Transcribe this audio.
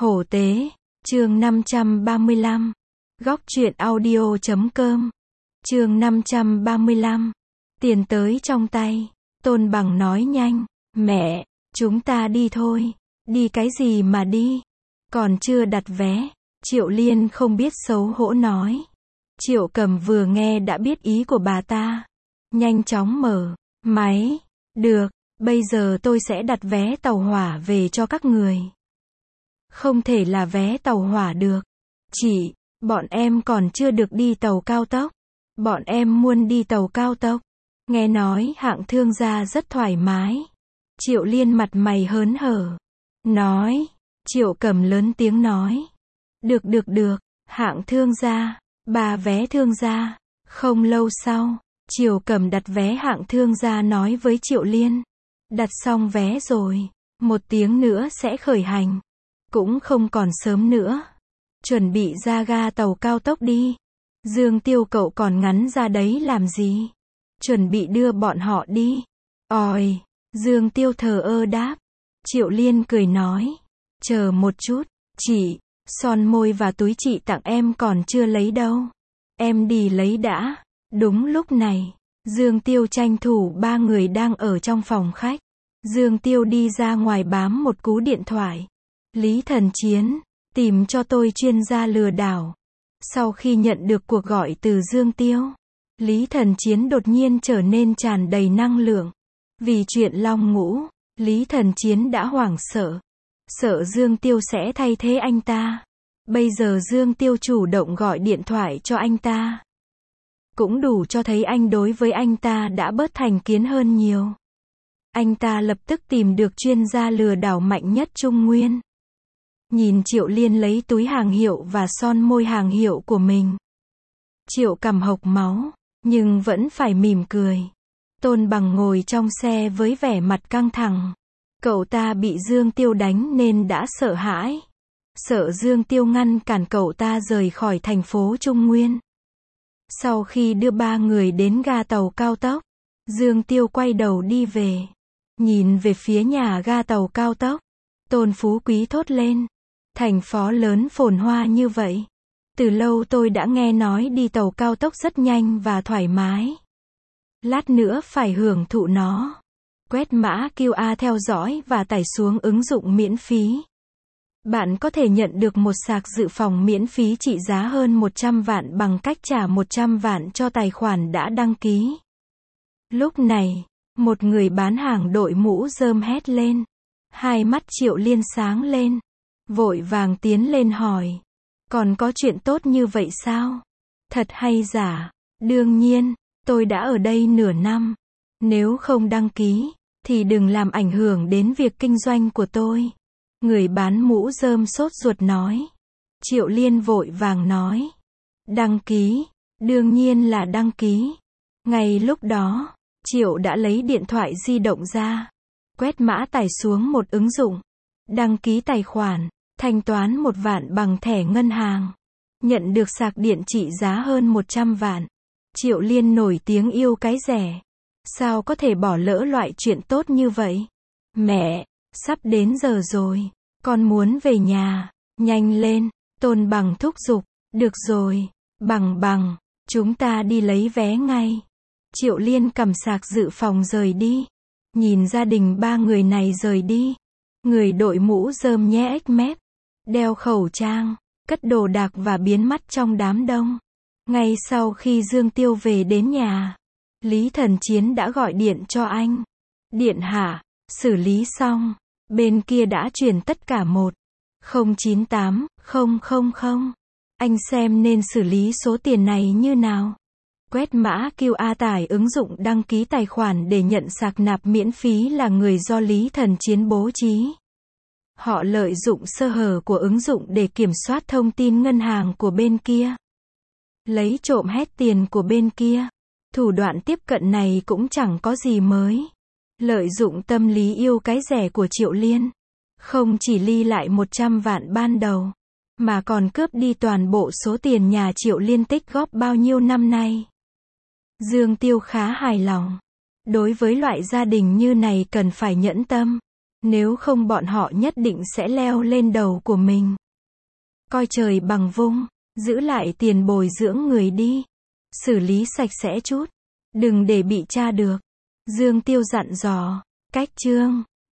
Hổ tế, chương 535. Góc truyện audio.com. Chương 535. Tiền tới trong tay. Tôn Bằng nói nhanh. Mẹ, chúng ta đi thôi. Đi cái gì mà đi? Còn chưa đặt vé. Triệu Liên không biết xấu hổ nói. Triệu Cầm vừa nghe đã biết ý của bà ta. Nhanh chóng mở máy. Được, bây giờ tôi sẽ đặt vé tàu hỏa về cho các người. Không thể là vé tàu hỏa được. Chị, bọn em còn chưa được đi tàu cao tốc. Bọn em muốn đi tàu cao tốc. Nghe nói hạng thương gia rất thoải mái. Triệu Liên mặt mày hớn hở. Nói. Triệu Cầm lớn tiếng nói. Được. Hạng thương gia. 3 vé thương gia. Không lâu sau, Triệu Cầm đặt vé hạng thương gia nói với Triệu Liên. Đặt xong vé rồi. 1 tiếng nữa sẽ khởi hành. Cũng không còn sớm nữa. Chuẩn bị ra ga tàu cao tốc đi. Dương Tiêu cậu còn ngắn ra đấy làm gì? Chuẩn bị đưa bọn họ đi. Ôi, Dương Tiêu thờ ơ đáp. Triệu Liên cười nói. Chờ một chút, chị, son môi và túi chị tặng em còn chưa lấy đâu. Em đi lấy đã. Đúng lúc này, Dương Tiêu tranh thủ 3 người đang ở trong phòng khách. Dương Tiêu đi ra ngoài bám một cú điện thoại. Lý Thần Chiến, tìm cho tôi chuyên gia lừa đảo. Sau khi nhận được cuộc gọi từ Dương Tiêu, Lý Thần Chiến đột nhiên trở nên tràn đầy năng lượng. Vì chuyện Long Ngũ, Lý Thần Chiến đã hoảng sợ. Sợ Dương Tiêu sẽ thay thế anh ta. Bây giờ Dương Tiêu chủ động gọi điện thoại cho anh ta. Cũng đủ cho thấy anh đối với anh ta đã bớt thành kiến hơn nhiều. Anh ta lập tức tìm được chuyên gia lừa đảo mạnh nhất Trung Nguyên. Nhìn Triệu Liên lấy túi hàng hiệu và son môi hàng hiệu của mình. Triệu Cầm hộc máu, nhưng vẫn phải mỉm cười. Tôn Bằng ngồi trong xe với vẻ mặt căng thẳng. Cậu ta bị Dương Tiêu đánh nên đã sợ hãi. Sợ Dương Tiêu ngăn cản cậu ta rời khỏi thành phố Trung Nguyên. Sau khi đưa 3 người đến ga tàu cao tốc, Dương Tiêu quay đầu đi về. Nhìn về phía nhà ga tàu cao tốc, Tôn Phú Quý thốt lên. Thành phố lớn phồn hoa như vậy. Từ lâu tôi đã nghe nói đi tàu cao tốc rất nhanh và thoải mái. Lát nữa phải hưởng thụ nó. Quét mã QR theo dõi và tải xuống ứng dụng miễn phí. Bạn có thể nhận được một sạc dự phòng miễn phí trị giá hơn 100 vạn bằng cách trả 100 vạn cho tài khoản đã đăng ký. Lúc này, một người bán hàng đội mũ rơm hét lên. Hai mắt Triệu Liên sáng lên. Vội vàng tiến lên hỏi. Còn có chuyện tốt như vậy sao? Thật hay giả? Đương nhiên, tôi đã ở đây nửa năm. Nếu không đăng ký, thì đừng làm ảnh hưởng đến việc kinh doanh của tôi. Người bán mũ rơm sốt ruột nói. Triệu Liên vội vàng nói. Đăng ký, đương nhiên là đăng ký. Ngay lúc đó, Triệu đã lấy điện thoại di động ra. Quét mã tải xuống một ứng dụng. Đăng ký tài khoản, thanh toán 1 vạn bằng thẻ ngân hàng. Nhận được sạc điện trị giá hơn 100 vạn. Triệu Liên nổi tiếng yêu cái rẻ. Sao có thể bỏ lỡ loại chuyện tốt như vậy? Mẹ, sắp đến giờ rồi. Con muốn về nhà. Nhanh lên. Tôn Bằng thúc giục. Được rồi. Bằng, chúng ta đi lấy vé ngay. Triệu Liên cầm sạc dự phòng rời đi. Nhìn gia đình 3 người này rời đi. Người đội mũ rơm nhếch ếch mép. Đeo khẩu trang. Cất đồ đạc và biến mất trong đám đông. Ngay sau khi Dương Tiêu về đến nhà, Lý Thần Chiến đã gọi điện cho anh. Điện hạ, xử lý xong. Bên kia đã chuyển tất cả 1098000. Anh xem nên xử lý số tiền này như nào. Quét mã QR tải ứng dụng đăng ký tài khoản để nhận sạc nạp miễn phí là người do Lý Thần Chiến bố trí. Họ lợi dụng sơ hở của ứng dụng để kiểm soát thông tin ngân hàng của bên kia. Lấy trộm hết tiền của bên kia. Thủ đoạn tiếp cận này cũng chẳng có gì mới. Lợi dụng tâm lý yêu cái rẻ của Triệu Liên. Không chỉ ly lại 100 vạn ban đầu, mà còn cướp đi toàn bộ số tiền nhà Triệu Liên tích góp bao nhiêu năm nay. Dương Tiêu khá hài lòng. Đối với loại gia đình như này cần phải nhẫn tâm. Nếu không bọn họ nhất định sẽ leo lên đầu của mình. Coi trời bằng vung, giữ lại tiền bồi dưỡng người đi. Xử lý sạch sẽ chút, đừng để bị tra được. Dương Tiêu dặn dò. Cách chương